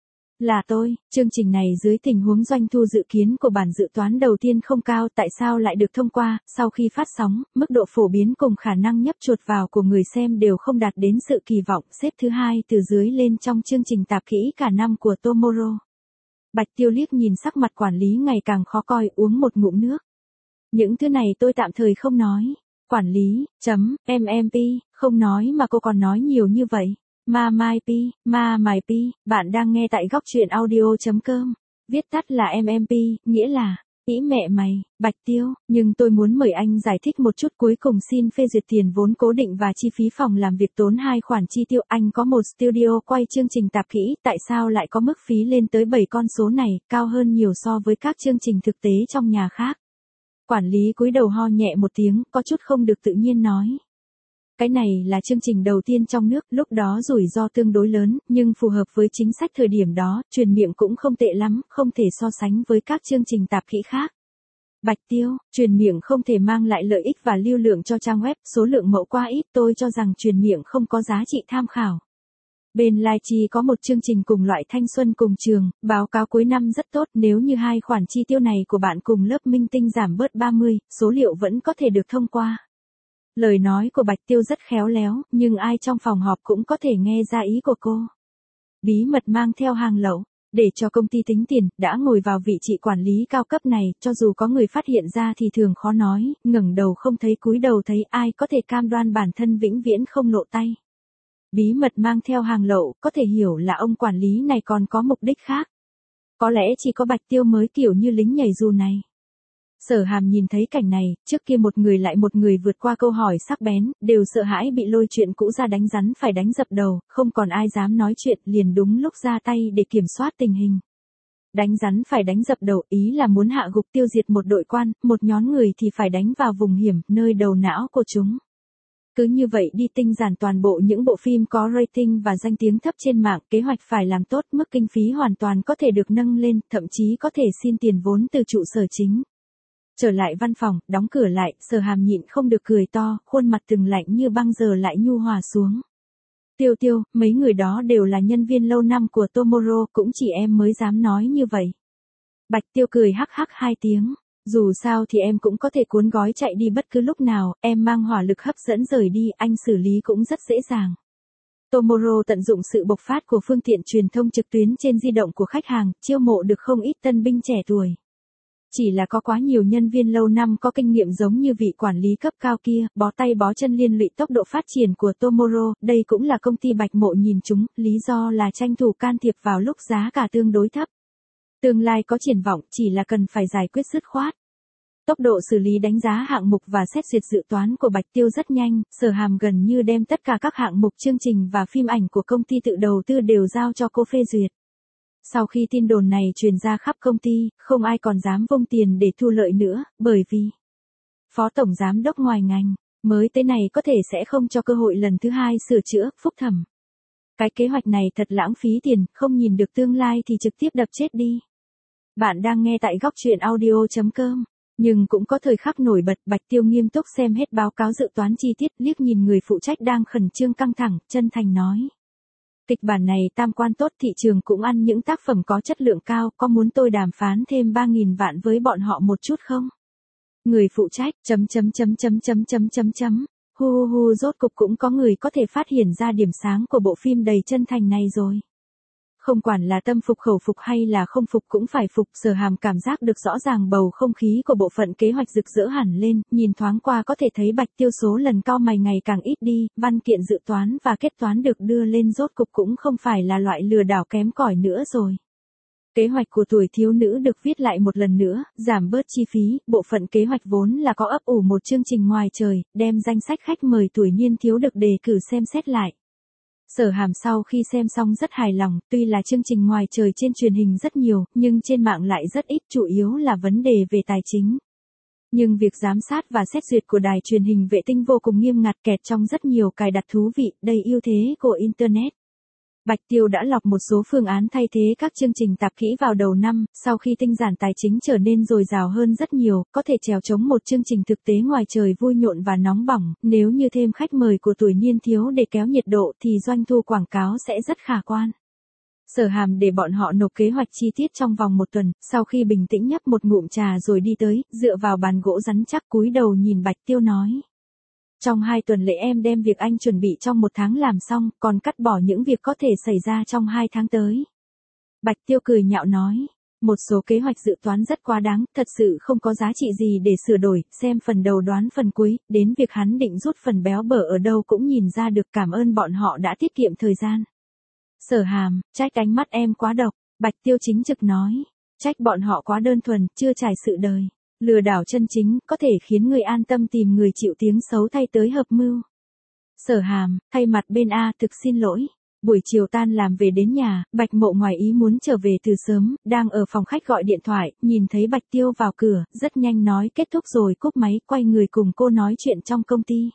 Là tôi, chương trình này dưới tình huống doanh thu dự kiến của bản dự toán đầu tiên không cao, tại sao lại được thông qua? Sau khi phát sóng, mức độ phổ biến cùng khả năng nhấp chuột vào của người xem đều không đạt đến sự kỳ vọng, xếp thứ hai từ dưới lên trong chương trình tạp kỹ cả năm của Tomoro. Bạch Tiêu liếc nhìn sắc mặt quản lý ngày càng khó coi, uống một ngụm nước. Những thứ này tôi tạm thời không nói. Quản lý, chấm, em em pê, không nói mà cô còn nói nhiều như vậy. Ma Mai Pi, Ma Mai Pi, bạn đang nghe tại góc truyện audio chấm com. Viết tắt là em em pê, nghĩa là, ý mẹ mày, Bạch Tiêu, nhưng tôi muốn mời anh giải thích một chút, cuối cùng xin phê duyệt tiền vốn cố định và chi phí phòng làm việc tốn hai khoản chi tiêu. Anh có một studio quay chương trình tạp kỹ, tại sao lại có mức phí lên tới bảy con số này, cao hơn nhiều so với các chương trình thực tế trong nhà khác. Quản lý cúi đầu ho nhẹ một tiếng, có chút không được tự nhiên nói. Cái này là chương trình đầu tiên trong nước, lúc đó rủi ro tương đối lớn, nhưng phù hợp với chính sách thời điểm đó, truyền miệng cũng không tệ lắm, không thể so sánh với các chương trình tạp kỹ khác. Bạch Tiêu, truyền miệng không thể mang lại lợi ích và lưu lượng cho trang web, số lượng mẫu quá ít, tôi cho rằng truyền miệng không có giá trị tham khảo. Bên Lai Chi có một chương trình cùng loại thanh xuân cùng trường, báo cáo cuối năm rất tốt, nếu như hai khoản chi tiêu này của bạn cùng lớp minh tinh giảm bớt ba mươi, số liệu vẫn có thể được thông qua. Lời nói của Bạch Tiêu rất khéo léo, nhưng ai trong phòng họp cũng có thể nghe ra ý của cô. Bí mật mang theo hàng lậu, để cho công ty tính tiền, đã ngồi vào vị trí quản lý cao cấp này, cho dù có người phát hiện ra thì thường khó nói, ngẩng đầu không thấy cúi đầu thấy, ai có thể cam đoan bản thân vĩnh viễn không lộ tay. Bí mật mang theo hàng lậu, có thể hiểu là ông quản lý này còn có mục đích khác. Có lẽ chỉ có Bạch Tiêu mới kiểu như lính nhảy dù này. Sở Hàm nhìn thấy cảnh này, trước kia một người lại một người vượt qua câu hỏi sắc bén, đều sợ hãi bị lôi chuyện cũ ra đánh rắn phải đánh dập đầu, không còn ai dám nói chuyện, liền đúng lúc ra tay để kiểm soát tình hình. Đánh rắn phải đánh dập đầu, ý là muốn hạ gục tiêu diệt một đội quan, một nhóm người thì phải đánh vào vùng hiểm, nơi đầu não của chúng. Cứ như vậy đi tinh giản toàn bộ những bộ phim có rating và danh tiếng thấp trên mạng, kế hoạch phải làm tốt, mức kinh phí hoàn toàn có thể được nâng lên, thậm chí có thể xin tiền vốn từ trụ sở chính. Trở lại văn phòng, đóng cửa lại, Sở Hàm nhịn không được cười to, khuôn mặt từng lạnh như băng giờ lại nhu hòa xuống. Tiêu Tiêu, mấy người đó đều là nhân viên lâu năm của Tomorrow, cũng chỉ em mới dám nói như vậy. Bạch Tiêu cười hắc hắc hai tiếng. Dù sao thì em cũng có thể cuốn gói chạy đi bất cứ lúc nào, em mang hỏa lực hấp dẫn rời đi, anh xử lý cũng rất dễ dàng. Tomorrow tận dụng sự bộc phát của phương tiện truyền thông trực tuyến trên di động của khách hàng, chiêu mộ được không ít tân binh trẻ tuổi. Chỉ là có quá nhiều nhân viên lâu năm có kinh nghiệm giống như vị quản lý cấp cao kia, bó tay bó chân liên lụy tốc độ phát triển của Tomorrow, đây cũng là công ty Bạch Mộ nhìn chúng, lý do là tranh thủ can thiệp vào lúc giá cả tương đối thấp. Tương lai có triển vọng, chỉ là cần phải giải quyết dứt khoát. Tốc độ xử lý đánh giá hạng mục và xét duyệt dự toán của Bạch Tiêu rất nhanh, Sở Hàm gần như đem tất cả các hạng mục chương trình và phim ảnh của công ty tự đầu tư đều giao cho cô phê duyệt. Sau khi tin đồn này truyền ra khắp công ty, không ai còn dám vung tiền để thu lợi nữa, bởi vì Phó Tổng Giám đốc ngoài ngành, mới tới này có thể sẽ không cho cơ hội lần thứ hai sửa chữa, phúc thẩm. Cái kế hoạch này thật lãng phí tiền, không nhìn được tương lai thì trực tiếp đập chết đi. Bạn đang nghe tại góc truyện audio chấm com. Nhưng cũng có thời khắc nổi bật, Bạch Tiêu nghiêm túc xem hết báo cáo dự toán chi tiết, liếc nhìn người phụ trách đang khẩn trương căng thẳng, chân thành nói. Kịch bản này tam quan tốt, thị trường cũng ăn những tác phẩm có chất lượng cao, có muốn tôi đàm phán thêm ba nghìn vạn với bọn họ một chút không? Người phụ trách, chấm chấm chấm chấm chấm chấm chấm chấm, hu hu hu, rốt cục cũng có người có thể phát hiện ra điểm sáng của bộ phim đầy chân thành này rồi. Không quản là tâm phục khẩu phục hay là không phục cũng phải phục, Sở Hàm cảm giác được rõ ràng bầu không khí của bộ phận kế hoạch rực rỡ hẳn lên, nhìn thoáng qua có thể thấy Bạch Tiêu số lần cau mày ngày càng ít đi, văn kiện dự toán và kết toán được đưa lên rốt cục cũng không phải là loại lừa đảo kém cỏi nữa rồi. Kế hoạch của tuổi thiếu nữ được viết lại một lần nữa, giảm bớt chi phí, bộ phận kế hoạch vốn là có ấp ủ một chương trình ngoài trời, đem danh sách khách mời tuổi niên thiếu được đề cử xem xét lại. Sở Hàm sau khi xem xong rất hài lòng, tuy là chương trình ngoài trời trên truyền hình rất nhiều, nhưng trên mạng lại rất ít, chủ yếu là vấn đề về tài chính. Nhưng việc giám sát và xét duyệt của đài truyền hình vệ tinh vô cùng nghiêm ngặt, kẹt trong rất nhiều cài đặt thú vị, đây ưu thế của Internet. Bạch Tiêu đã lọc một số phương án thay thế các chương trình tạp kỹ vào đầu năm, sau khi tinh giản tài chính trở nên dồi dào hơn rất nhiều, có thể chèo chống một chương trình thực tế ngoài trời vui nhộn và nóng bỏng, nếu như thêm khách mời của tuổi niên thiếu để kéo nhiệt độ thì doanh thu quảng cáo sẽ rất khả quan. Sở Hàm để bọn họ nộp kế hoạch chi tiết trong vòng một tuần, sau khi bình tĩnh nhấp một ngụm trà rồi đi tới, dựa vào bàn gỗ rắn chắc cúi đầu nhìn Bạch Tiêu nói. Trong hai tuần lễ em đem việc anh chuẩn bị trong một tháng làm xong, còn cắt bỏ những việc có thể xảy ra trong hai tháng tới. Bạch Tiêu cười nhạo nói, một số kế hoạch dự toán rất quá đáng, thật sự không có giá trị gì để sửa đổi, xem phần đầu đoán phần cuối, đến việc hắn định rút phần béo bở ở đâu cũng nhìn ra được, cảm ơn bọn họ đã tiết kiệm thời gian. Sở Hàm, trách ánh mắt em quá độc, Bạch Tiêu chính trực nói, trách bọn họ quá đơn thuần, chưa trải sự đời. Lừa đảo chân chính, có thể khiến người an tâm tìm người chịu tiếng xấu thay tới hợp mưu. Sở Hàm, thay mặt bên A thực xin lỗi. Buổi chiều tan làm về đến nhà, Bạch Mộ ngoài ý muốn trở về từ sớm, đang ở phòng khách gọi điện thoại, nhìn thấy Bạch Tiêu vào cửa, rất nhanh nói kết thúc rồi cúp máy, quay người cùng cô nói chuyện trong công ty.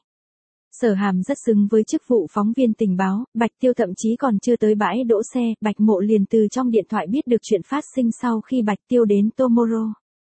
Sở Hàm rất xứng với chức vụ phóng viên tình báo, Bạch Tiêu thậm chí còn chưa tới bãi đỗ xe, Bạch Mộ liền từ trong điện thoại biết được chuyện phát sinh sau khi Bạch Tiêu đến Tomorrow.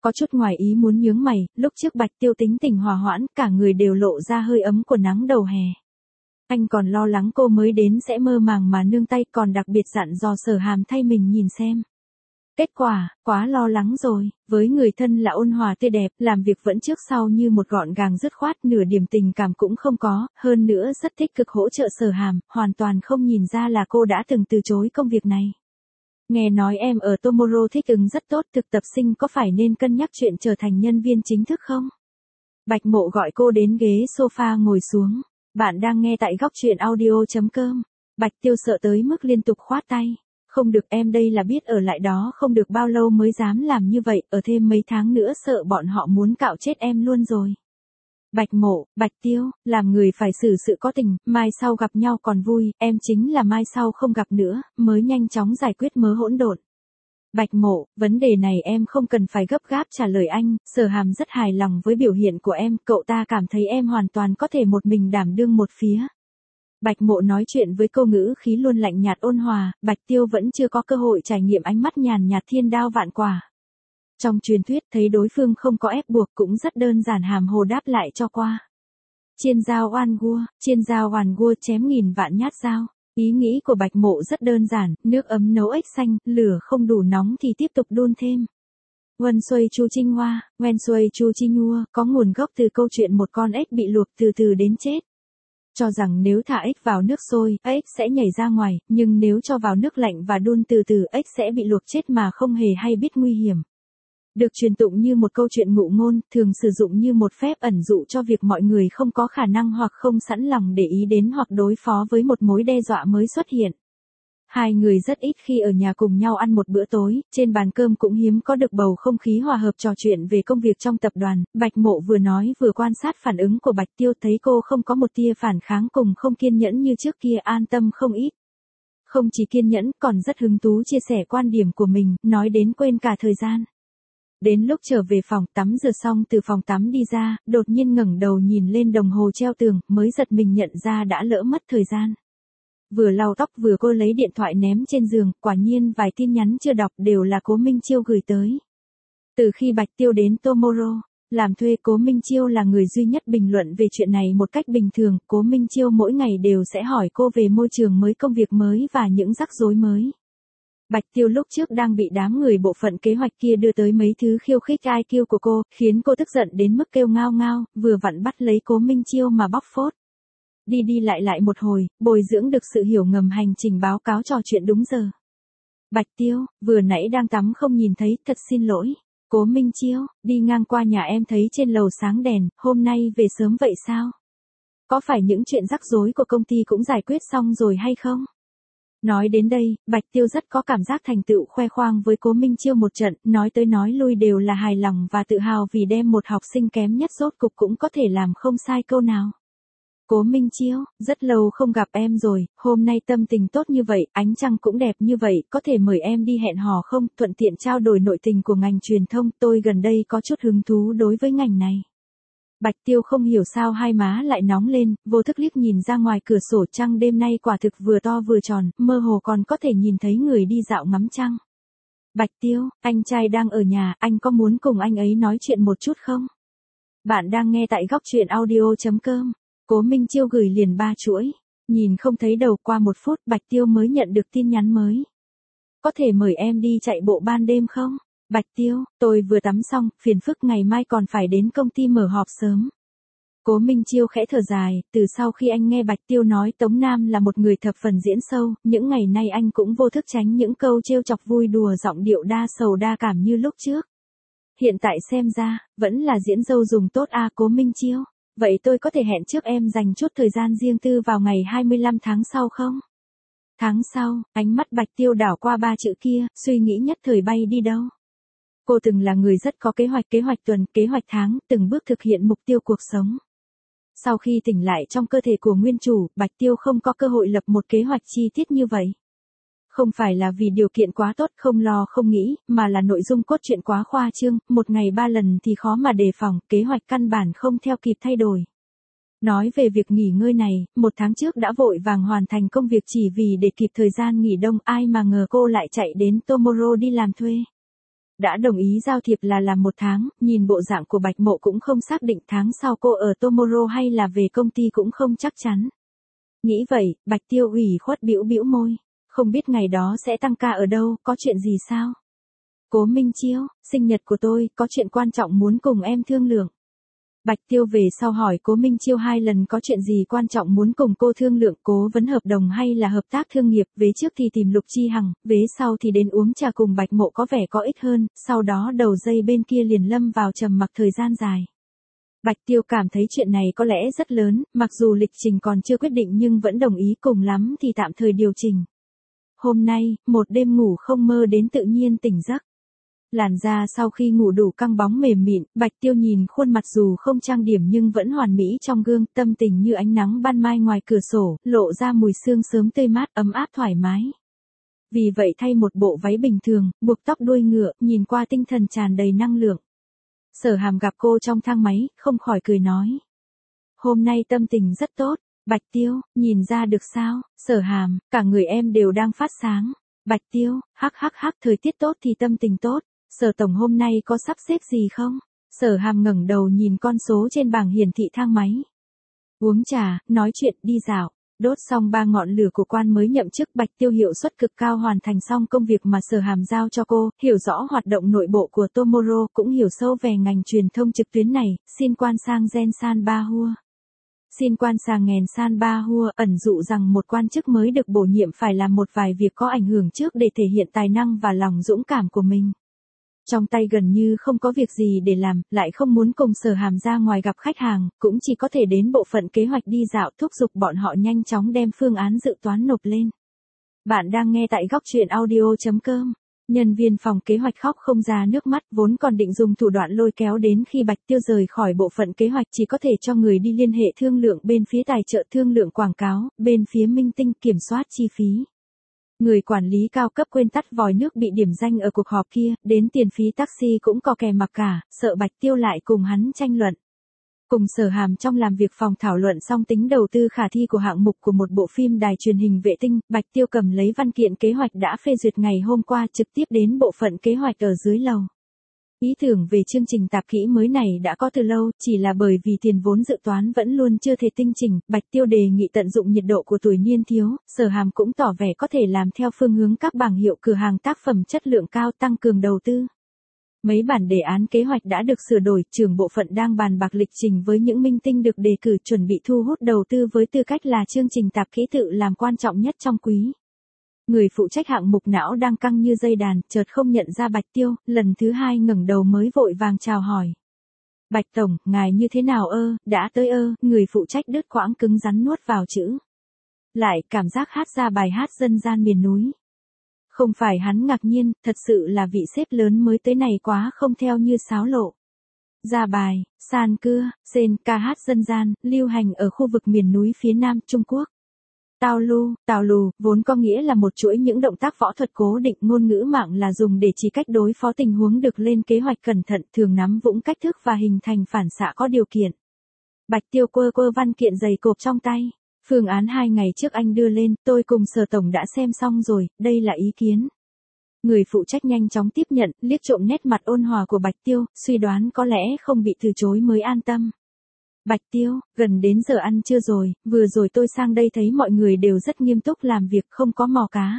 Có chút ngoài ý muốn nhướng mày, lúc trước Bạch Tiêu tính tình hòa hoãn, cả người đều lộ ra hơi ấm của nắng đầu hè. Anh còn lo lắng cô mới đến sẽ mơ màng mà nương tay, còn đặc biệt dặn dò Sở Hàm thay mình nhìn xem. Kết quả, quá lo lắng rồi, với người thân là ôn hòa tươi đẹp, làm việc vẫn trước sau như một gọn gàng dứt khoát, nửa điểm tình cảm cũng không có, hơn nữa rất tích cực hỗ trợ Sở Hàm, hoàn toàn không nhìn ra là cô đã từng từ chối công việc này. Nghe nói em ở Tomorrow thích ứng rất tốt, thực tập sinh có phải nên cân nhắc chuyện trở thành nhân viên chính thức không? Bạch Mộ gọi cô đến ghế sofa ngồi xuống. Bạn đang nghe tại góc truyện audio.com. Bạch Tiêu sợ tới mức liên tục khoát tay. Không được, em đây là biết ở lại đó không được bao lâu mới dám làm như vậy, ở thêm mấy tháng nữa sợ bọn họ muốn cạo chết em luôn rồi. Bạch Mộ, Bạch Tiêu, làm người phải xử sự có tình, mai sau gặp nhau còn vui, em chính là mai sau không gặp nữa, mới nhanh chóng giải quyết mớ hỗn độn. Bạch Mộ, vấn đề này em không cần phải gấp gáp trả lời anh, Sở Hàm rất hài lòng với biểu hiện của em, cậu ta cảm thấy em hoàn toàn có thể một mình đảm đương một phía. Bạch Mộ nói chuyện với cô ngữ khí luôn lạnh nhạt ôn hòa, Bạch Tiêu vẫn chưa có cơ hội trải nghiệm ánh mắt nhàn nhạt thiên đao vạn quả. Trong truyền thuyết thấy đối phương không có ép buộc cũng rất đơn giản hàm hồ đáp lại cho qua. Chiên dao oan gua, chiên dao oan gua chém nghìn vạn nhát dao. Ý nghĩ của Bạch Mộ rất đơn giản, nước ấm nấu ếch xanh, lửa không đủ nóng thì tiếp tục đun thêm. Wen Xuôi Chu Trinh Hoa, Wen Xuôi Chu Trinh Hoa có nguồn gốc từ câu chuyện một con ếch bị luộc từ từ đến chết. Cho rằng nếu thả ếch vào nước sôi, ếch sẽ nhảy ra ngoài, nhưng nếu cho vào nước lạnh và đun từ từ ếch sẽ bị luộc chết mà không hề hay biết nguy hiểm. Được truyền tụng như một câu chuyện ngụ ngôn, thường sử dụng như một phép ẩn dụ cho việc mọi người không có khả năng hoặc không sẵn lòng để ý đến hoặc đối phó với một mối đe dọa mới xuất hiện. Hai người rất ít khi ở nhà cùng nhau ăn một bữa tối, trên bàn cơm cũng hiếm có được bầu không khí hòa hợp trò chuyện về công việc trong tập đoàn. Bạch Mộ vừa nói vừa quan sát phản ứng của Bạch Tiêu, thấy cô không có một tia phản kháng cùng không kiên nhẫn như trước kia, an tâm không ít. Không chỉ kiên nhẫn còn rất hứng thú chia sẻ quan điểm của mình, nói đến quên cả thời gian. Đến lúc trở về phòng tắm rửa xong từ phòng tắm đi ra, đột nhiên ngẩng đầu nhìn lên đồng hồ treo tường, mới giật mình nhận ra đã lỡ mất thời gian. Vừa lau tóc vừa cô lấy điện thoại ném trên giường, quả nhiên vài tin nhắn chưa đọc đều là Cố Minh Chiêu gửi tới. Từ khi Bạch Tiêu đến Tomorrow làm thuê, Cố Minh Chiêu là người duy nhất bình luận về chuyện này một cách bình thường, Cố Minh Chiêu mỗi ngày đều sẽ hỏi cô về môi trường mới, công việc mới và những rắc rối mới. Bạch Tiêu lúc trước đang bị đám người bộ phận kế hoạch kia đưa tới mấy thứ khiêu khích i kiu của cô, khiến cô tức giận đến mức kêu ngao ngao, vừa vặn bắt lấy Cố Minh Chiêu mà bóc phốt. Đi đi lại lại một hồi, bồi dưỡng được sự hiểu ngầm, hành trình báo cáo trò chuyện đúng giờ. Bạch Tiêu, vừa nãy đang tắm không nhìn thấy, thật xin lỗi. Cố Minh Chiêu, đi ngang qua nhà em thấy trên lầu sáng đèn, hôm nay về sớm vậy sao? Có phải những chuyện rắc rối của công ty cũng giải quyết xong rồi hay không? Nói đến đây, Bạch Tiêu rất có cảm giác thành tựu, khoe khoang với Cố Minh Chiêu một trận, nói tới nói lui đều là hài lòng và tự hào vì đem một học sinh kém nhất rốt cục cũng có thể làm không sai câu nào. Cố Minh Chiêu, rất lâu không gặp em rồi, hôm nay tâm tình tốt như vậy, ánh trăng cũng đẹp như vậy, có thể mời em đi hẹn hò không, thuận tiện trao đổi nội tình của ngành truyền thông, tôi gần đây có chút hứng thú đối với ngành này. Bạch Tiêu không hiểu sao hai má lại nóng lên, vô thức liếc nhìn ra ngoài cửa sổ, trăng đêm nay quả thực vừa to vừa tròn, mơ hồ còn có thể nhìn thấy người đi dạo ngắm trăng. Bạch Tiêu, anh trai đang ở nhà, anh có muốn cùng anh ấy nói chuyện một chút không? Bạn đang nghe tại góc truyện audio.com. Cố Minh Chiêu gửi liền ba chuỗi. Nhìn không thấy đầu, qua một phút Bạch Tiêu mới nhận được tin nhắn mới. Có thể mời em đi chạy bộ ban đêm không? Bạch Tiêu, tôi vừa tắm xong, phiền phức ngày mai còn phải đến công ty mở họp sớm. Cố Minh Chiêu khẽ thở dài, từ sau khi anh nghe Bạch Tiêu nói Tống Nam là một người thập phần diễn sâu, những ngày nay anh cũng vô thức tránh những câu trêu chọc vui đùa giọng điệu đa sầu đa cảm như lúc trước. Hiện tại xem ra, vẫn là diễn dâu dùng tốt à Cố Minh Chiêu. Vậy tôi có thể hẹn trước em dành chút thời gian riêng tư vào ngày hai mươi lăm tháng sau không? Tháng sau, ánh mắt Bạch Tiêu đảo qua ba chữ kia, suy nghĩ nhất thời bay đi đâu. Cô từng là người rất có kế hoạch, kế hoạch tuần, kế hoạch tháng, từng bước thực hiện mục tiêu cuộc sống. Sau khi tỉnh lại trong cơ thể của nguyên chủ, Bạch Tiêu không có cơ hội lập một kế hoạch chi tiết như vậy. Không phải là vì điều kiện quá tốt không lo không nghĩ, mà là nội dung cốt truyện quá khoa trương, một ngày ba lần thì khó mà đề phòng, kế hoạch căn bản không theo kịp thay đổi. Nói về việc nghỉ ngơi này, một tháng trước đã vội vàng hoàn thành công việc chỉ vì để kịp thời gian nghỉ đông, ai mà ngờ cô lại chạy đến Tomorrow đi làm thuê. đã đồng ý giao thiệp là làm một tháng, nhìn bộ dạng của Bạch Mộ cũng không xác định tháng sau cô ở Tomorrow hay là về công ty cũng không chắc chắn. Nghĩ vậy, Bạch Tiêu ủy khuất bĩu bĩu môi, không biết ngày đó sẽ tăng ca ở đâu, có chuyện gì sao? Cố Minh Chiêu, sinh nhật của tôi, có chuyện quan trọng muốn cùng em thương lượng. Bạch Tiêu về sau hỏi Cố Minh Chiêu hai lần có chuyện gì quan trọng muốn cùng cô thương lượng, cố vấn hợp đồng hay là hợp tác thương nghiệp, vế trước thì tìm Lục Chi Hằng, vế sau thì đến uống trà cùng Bạch Mộ có vẻ có ích hơn, sau đó đầu dây bên kia liền lâm vào trầm mặc thời gian dài. Bạch Tiêu cảm thấy chuyện này có lẽ rất lớn, mặc dù lịch trình còn chưa quyết định nhưng vẫn đồng ý, cùng lắm thì tạm thời điều chỉnh. Hôm nay, một đêm ngủ không mơ đến tự nhiên tỉnh giấc. Làn da sau khi ngủ đủ căng bóng mềm mịn, Bạch Tiêu nhìn khuôn mặt dù không trang điểm nhưng vẫn hoàn mỹ trong gương, tâm tình như ánh nắng ban mai ngoài cửa sổ, lộ ra mùi sương sớm tươi mát, ấm áp thoải mái. Vì vậy thay một bộ váy bình thường, buộc tóc đuôi ngựa, nhìn qua tinh thần tràn đầy năng lượng. Sở Hàm gặp cô trong thang máy, không khỏi cười nói. Hôm nay tâm tình rất tốt. Bạch Tiêu, nhìn ra được sao? Sở Hàm, cả người em đều đang phát sáng. Bạch Tiêu, hắc hắc hắc, thời tiết tốt thì tâm tình tốt. Sở Tổng hôm nay có sắp xếp gì không? Sở Hàm ngẩng đầu nhìn con số trên bảng hiển thị thang máy. Uống trà, nói chuyện, đi dạo. Đốt xong ba ngọn lửa của quan mới nhậm chức, Bạch Tiêu hiệu suất cực cao hoàn thành xong công việc mà Sở Hàm giao cho cô, hiểu rõ hoạt động nội bộ của Tomorrow, cũng hiểu sâu về ngành truyền thông trực tuyến này, xin quan sang Gen San Ba Hua. Xin quan sang Ngèn San Ba Hua ẩn dụ rằng một quan chức mới được bổ nhiệm phải làm một vài việc có ảnh hưởng trước để thể hiện tài năng và lòng dũng cảm của mình. Trong tay gần như không có việc gì để làm, lại không muốn cùng Sở Hàm ra ngoài gặp khách hàng, cũng chỉ có thể đến bộ phận kế hoạch đi dạo, thúc giục bọn họ nhanh chóng đem phương án dự toán nộp lên. Bạn đang nghe tại góc truyện audio chấm com. Nhân viên phòng kế hoạch khóc không ra nước mắt, vốn còn định dùng thủ đoạn lôi kéo đến khi Bạch Tiêu rời khỏi bộ phận kế hoạch, chỉ có thể cho người đi liên hệ thương lượng bên phía tài trợ, thương lượng quảng cáo, bên phía minh tinh kiểm soát chi phí. Người quản lý cao cấp quên tắt vòi nước bị điểm danh ở cuộc họp kia, đến tiền phí taxi cũng có kè mặc cả, sợ Bạch Tiêu lại cùng hắn tranh luận. Cùng Sở Hàm trong làm việc phòng thảo luận xong tính đầu tư khả thi của hạng mục của một bộ phim đài truyền hình vệ tinh, Bạch Tiêu cầm lấy văn kiện kế hoạch đã phê duyệt ngày hôm qua trực tiếp đến bộ phận kế hoạch ở dưới lầu. Ý tưởng về chương trình tạp kỹ mới này đã có từ lâu, chỉ là bởi vì tiền vốn dự toán vẫn luôn chưa thể tinh chỉnh, Bạch Tiêu đề nghị tận dụng nhiệt độ của tuổi niên thiếu, Sở Hàm cũng tỏ vẻ có thể làm theo phương hướng các bảng hiệu cửa hàng tác phẩm chất lượng cao, tăng cường đầu tư. Mấy bản đề án kế hoạch đã được sửa đổi, trưởng bộ phận đang bàn bạc lịch trình với những minh tinh được đề cử, chuẩn bị thu hút đầu tư với tư cách là chương trình tạp kỹ tự làm quan trọng nhất trong quý. Người phụ trách hạng mục não đang căng như dây đàn, chợt không nhận ra Bạch Tiêu, lần thứ hai ngẩng đầu mới vội vàng chào hỏi. Bạch Tổng, ngài như thế nào ơ, đã tới ơ, người phụ trách đứt quãng cứng rắn nuốt vào chữ. Lại cảm giác hát ra bài hát dân gian miền núi. Không phải hắn ngạc nhiên, thật sự là vị sếp lớn mới tới này quá không theo như sáo lộ. Ra bài, san cưa, sen ca hát dân gian, lưu hành ở khu vực miền núi phía Nam Trung Quốc. Tao lu, tào lù, vốn có nghĩa là một chuỗi những động tác võ thuật cố định, ngôn ngữ mạng là dùng để chỉ cách đối phó tình huống được lên kế hoạch cẩn thận, thường nắm vững cách thức và hình thành phản xạ có điều kiện. Bạch Tiêu quơ quơ văn kiện dày cộp trong tay. Phương án hai ngày trước anh đưa lên, tôi cùng Sở Tổng đã xem xong rồi, đây là ý kiến. Người phụ trách nhanh chóng tiếp nhận, liếc trộm nét mặt ôn hòa của Bạch Tiêu, suy đoán có lẽ không bị từ chối mới an tâm. Bạch Tiêu, gần đến giờ ăn trưa rồi, vừa rồi tôi sang đây thấy mọi người đều rất nghiêm túc làm việc, không có mò cá.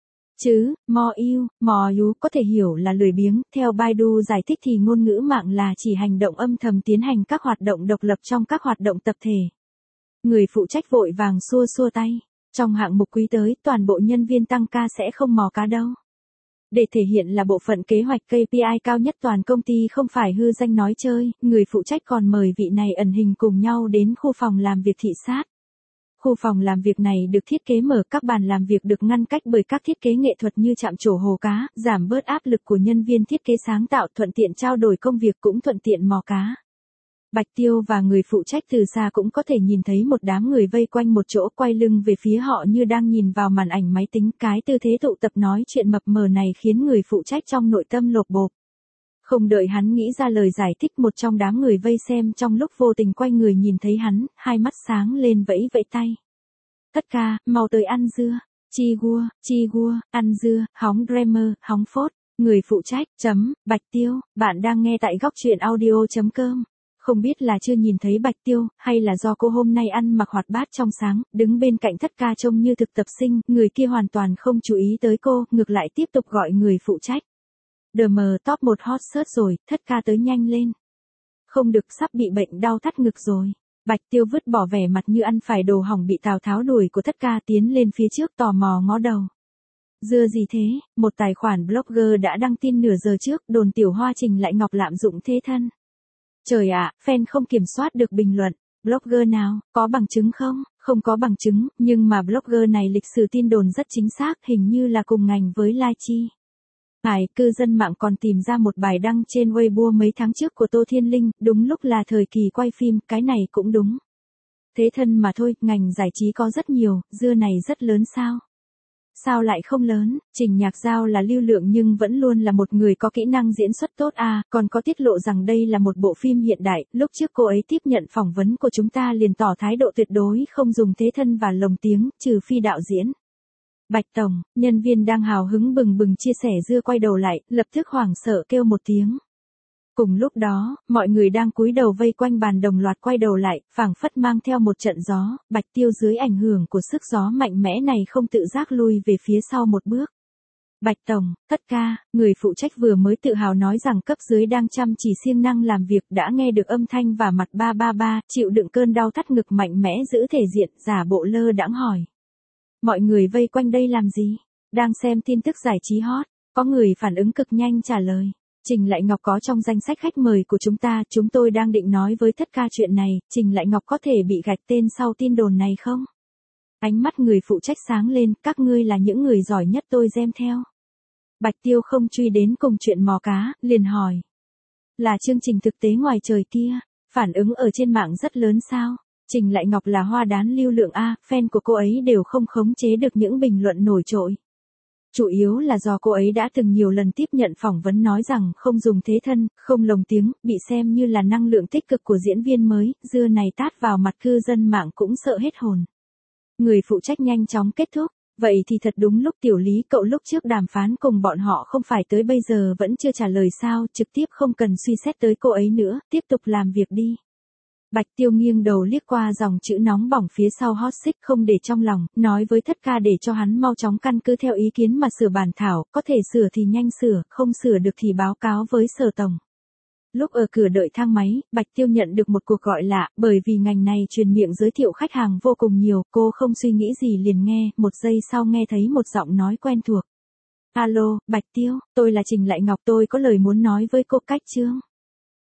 Chứ, mò yêu, mò yú có thể hiểu là lười biếng, theo Baidu giải thích thì ngôn ngữ mạng là chỉ hành động âm thầm tiến hành các hoạt động độc lập trong các hoạt động tập thể. Người phụ trách vội vàng xua xua tay. Trong hạng mục quý tới, toàn bộ nhân viên tăng ca sẽ không mò cá đâu. Để thể hiện là bộ phận kế hoạch ca pê i cao nhất toàn công ty không phải hư danh nói chơi, người phụ trách còn mời vị này ẩn hình cùng nhau đến khu phòng làm việc thị sát. Khu phòng làm việc này được thiết kế mở, các bàn làm việc được ngăn cách bởi các thiết kế nghệ thuật như chạm trổ hồ cá, giảm bớt áp lực của nhân viên thiết kế sáng tạo, thuận tiện trao đổi công việc cũng thuận tiện mò cá. Bạch Tiêu và người phụ trách từ xa cũng có thể nhìn thấy một đám người vây quanh một chỗ, quay lưng về phía họ như đang nhìn vào màn ảnh máy tính. Cái tư thế tụ tập nói chuyện mập mờ này khiến người phụ trách trong nội tâm lột bột. Không đợi hắn nghĩ ra lời giải thích, một trong đám người vây xem trong lúc vô tình quay người nhìn thấy hắn, hai mắt sáng lên vẫy vẫy tay. Tất cả, mau tới ăn dưa. Chi gua, chi gua, ăn dưa, hóng dreamer, hóng phốt. Người phụ trách, chấm, Bạch Tiêu, bạn đang nghe tại góc truyện audio.com. Không biết là chưa nhìn thấy Bạch Tiêu, hay là do cô hôm nay ăn mặc hoạt bát trong sáng, đứng bên cạnh Thất Ca trông như thực tập sinh, người kia hoàn toàn không chú ý tới cô, ngược lại tiếp tục gọi người phụ trách. Đờ mờ top một hot search rồi, Thất Ca tới nhanh lên. Không được, sắp bị bệnh đau thắt ngực rồi. Bạch Tiêu vứt bỏ vẻ mặt như ăn phải đồ hỏng bị Tào Tháo đuổi của Thất Ca tiến lên phía trước tò mò ngó đầu. Dưa gì thế, một tài khoản blogger đã đăng tin nửa giờ trước đồn Tiểu Hoa Trình Lại Ngọc lạm dụng thế thân. Trời ạ, fan không kiểm soát được bình luận. Blogger nào, có bằng chứng không? Không có bằng chứng, nhưng mà blogger này lịch sử tin đồn rất chính xác, hình như là cùng ngành với Lai Chi. Hải, cư dân mạng còn tìm ra một bài đăng trên Weibo mấy tháng trước của Tô Thiên Linh, đúng lúc là thời kỳ quay phim, cái này cũng đúng. Thế thân mà thôi, ngành giải trí có rất nhiều, dưa này rất lớn sao? Sao lại không lớn, Trình Nhạc Giao là lưu lượng nhưng vẫn luôn là một người có kỹ năng diễn xuất tốt à, còn có tiết lộ rằng đây là một bộ phim hiện đại, lúc trước cô ấy tiếp nhận phỏng vấn của chúng ta liền tỏ thái độ tuyệt đối không dùng thế thân và lồng tiếng, trừ phi đạo diễn. Bạch Tổng, nhân viên đang hào hứng bừng bừng chia sẻ dưa quay đầu lại, lập tức hoảng sợ kêu một tiếng. Cùng lúc đó, mọi người đang cúi đầu vây quanh bàn đồng loạt quay đầu lại, phảng phất mang theo một trận gió, Bạch Tiêu dưới ảnh hưởng của sức gió mạnh mẽ này không tự giác lui về phía sau một bước. Bạch Tổng, Thất Ca, người phụ trách vừa mới tự hào nói rằng cấp dưới đang chăm chỉ siêng năng làm việc đã nghe được âm thanh và mặt ba ba ba, chịu đựng cơn đau thắt ngực mạnh mẽ giữ thể diện, giả bộ lơ đãng hỏi. Mọi người vây quanh đây làm gì? Đang xem tin tức giải trí hot, có người phản ứng cực nhanh trả lời. Trình Lại Ngọc có trong danh sách khách mời của chúng ta, chúng tôi đang định nói với Thất Ca chuyện này, Trình Lại Ngọc có thể bị gạch tên sau tin đồn này không? Ánh mắt người phụ trách sáng lên, các ngươi là những người giỏi nhất tôi xem theo. Bạch Tiêu không truy đến cùng chuyện mò cá, liền hỏi. Là chương trình thực tế ngoài trời kia, phản ứng ở trên mạng rất lớn sao? Trình Lại Ngọc là hoa đán lưu lượng A, fan của cô ấy đều không khống chế được những bình luận nổi trội. Chủ yếu là do cô ấy đã từng nhiều lần tiếp nhận phỏng vấn nói rằng không dùng thế thân, không lồng tiếng, bị xem như là năng lượng tích cực của diễn viên mới, dưa này tát vào mặt cư dân mạng cũng sợ hết hồn. Người phụ trách nhanh chóng kết thúc, vậy thì thật đúng lúc Tiểu Lý cậu lúc trước đàm phán cùng bọn họ không phải tới bây giờ vẫn chưa trả lời sao, trực tiếp không cần suy xét tới cô ấy nữa, tiếp tục làm việc đi. Bạch Tiêu nghiêng đầu liếc qua dòng chữ nóng bỏng phía sau hot search không để trong lòng, nói với Thất Ca để cho hắn mau chóng căn cứ theo ý kiến mà sửa bản thảo, có thể sửa thì nhanh sửa, không sửa được thì báo cáo với Sở Tổng. Lúc ở cửa đợi thang máy, Bạch Tiêu nhận được một cuộc gọi lạ, bởi vì ngành này truyền miệng giới thiệu khách hàng vô cùng nhiều, cô không suy nghĩ gì liền nghe, một giây sau nghe thấy một giọng nói quen thuộc. Alo, Bạch Tiêu, tôi là Trình Lại Ngọc, tôi có lời muốn nói với cô. Cách chương.